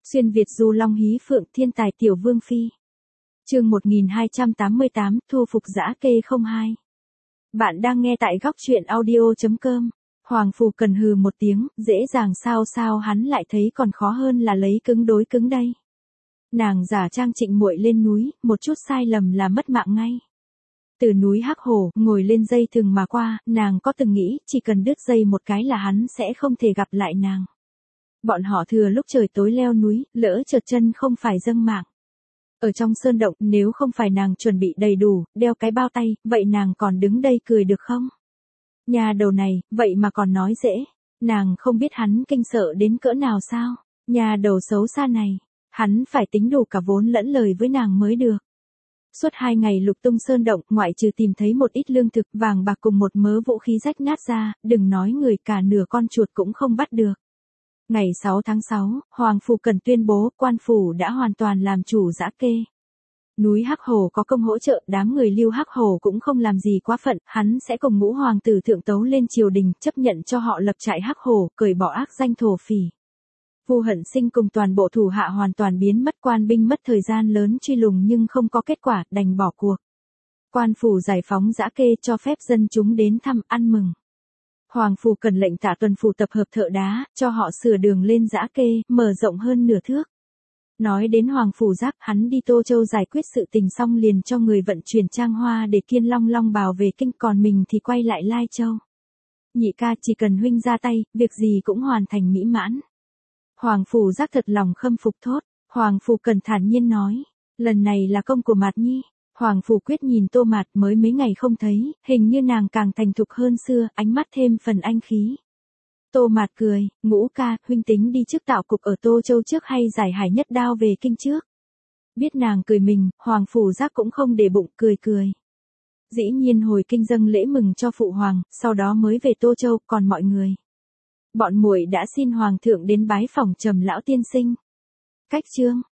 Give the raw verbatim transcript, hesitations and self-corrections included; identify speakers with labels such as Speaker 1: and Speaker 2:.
Speaker 1: Xuyên Việt du long hí phượng thiên tài tiểu vương phi. Chương một nghìn hai trăm tám mươi tám, thu phục dã kê không hai. Bạn đang nghe tại góc truyện audio chấm com. Hoàng Phủ Cần hừ một tiếng, dễ dàng sao sao hắn lại thấy còn khó hơn là lấy cứng đối cứng đây. Nàng giả trang Trịnh Muội lên núi, một chút sai lầm là mất mạng ngay. Từ núi Hắc Hổ, ngồi lên dây thừng mà qua, nàng có từng nghĩ, chỉ cần đứt dây một cái là hắn sẽ không thể gặp lại nàng. Bọn họ thừa lúc trời tối leo núi, lỡ trượt chân không phải dâng mạng. Ở trong sơn động, nếu không phải nàng chuẩn bị đầy đủ, đeo cái bao tay, vậy nàng còn đứng đây cười được không? Nhà đầu này, vậy mà còn nói dễ. Nàng không biết hắn kinh sợ đến cỡ nào sao? Nhà đầu xấu xa này, hắn phải tính đủ cả vốn lẫn lời với nàng mới được. Suốt hai ngày lục tung sơn động, ngoại trừ tìm thấy một ít lương thực, vàng bạc cùng một mớ vũ khí rách nát ra, đừng nói người cả nửa con chuột cũng không bắt được. Ngày sáu tháng sáu, Hoàng Phủ Cần tuyên bố quan phủ đã hoàn toàn làm chủ dã kê. Núi Hắc Hổ có công hỗ trợ, đám người Lưu Hắc Hổ cũng không làm gì quá phận, hắn sẽ cùng ngũ hoàng tử thượng tấu lên triều đình, chấp nhận cho họ lập trại Hắc Hổ, cởi bỏ ác danh thổ phỉ. Vu Hận Sinh cùng toàn bộ thủ hạ hoàn toàn biến mất, quan binh mất thời gian lớn truy lùng nhưng không có kết quả, đành bỏ cuộc. Quan phủ giải phóng dã kê, cho phép dân chúng đến thăm ăn mừng. Hoàng Phủ Cần lệnh Tả Tuần phủ tập hợp thợ đá, cho họ sửa đường lên dã kê, mở rộng hơn nửa thước. Nói đến Hoàng Phủ Giác, hắn đi Tô Châu giải quyết sự tình xong liền cho người vận chuyển trang hoa để Kiên Long Long bào về kinh, còn mình thì quay lại Lai Châu. Nhị ca, chỉ cần huynh ra tay, việc gì cũng hoàn thành mỹ mãn. Hoàng Phủ Giác thật lòng khâm phục thốt. Hoàng Phủ Cần thản nhiên nói, lần này là công của Mạt Nhi. Hoàng Phủ Quyết nhìn Tô Mạt, mới mấy ngày không thấy, hình như nàng càng thành thục hơn xưa, ánh mắt thêm phần anh khí. Tô Mạt cười, ngũ ca, huynh tính đi trước tạo cục ở Tô Châu trước hay giải Hải Nhất Đao về kinh trước? Biết nàng cười mình, Hoàng Phủ Giác cũng không để bụng, cười cười. Dĩ nhiên hồi kinh dâng lễ mừng cho phụ hoàng, sau đó mới về Tô Châu, còn mọi người. Bọn muội đã xin hoàng thượng đến bái phỏng Trầm lão tiên sinh. Cách chương